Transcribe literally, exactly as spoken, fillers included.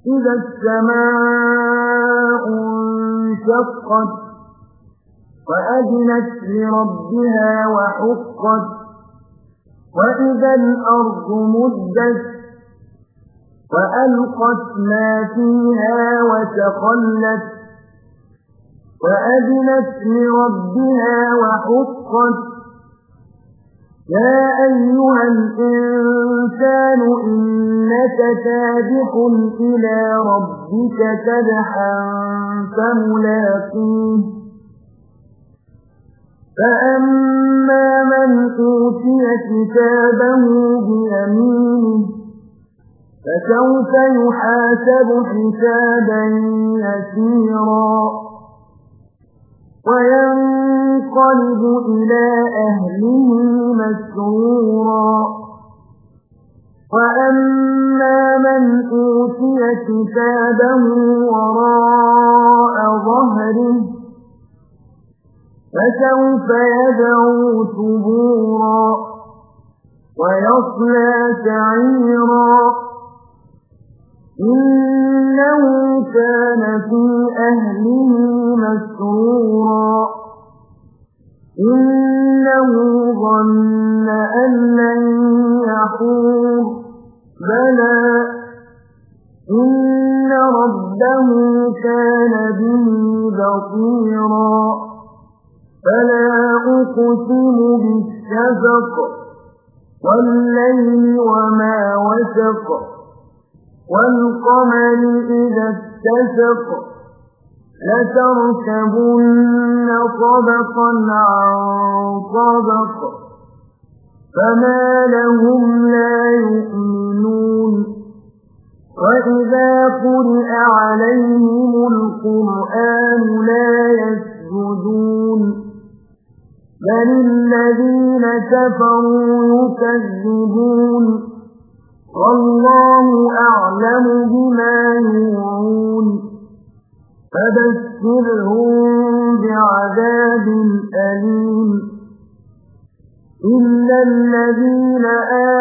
إذا السماء انشقت وأذنت لربها وحقت وإذا الأرض مدت وألقت ما فيها وتخلت وأذنت لربها وحقت يا أيها الإنسان إنك كادح إلى ربك كدحا فملاقيه فأما من أوتي كتابه بيمينه فسوف يحاسب حسابا يسيرا وينقلب إلى أهله مسرورا وأما من أوتي كتابه وراء ظهره فسوف يدعو ثبورا ويصلى سعيرا إنه كان في أهله مسرورا إنه ظن أن لن يحور بلى إن ربه كان به بصيرا فلا أقسم بالشفق والليل وما وسق والقمر إذا اتسق لتركبن طبقا عن طبق فما لهم لا يؤمنون وإذا قرئ عليهم القرآن لا يسجدون بل الذين كفروا يكذبون والله أعلم بما يوعون فبشرهم بعذاب أليم إلا الذين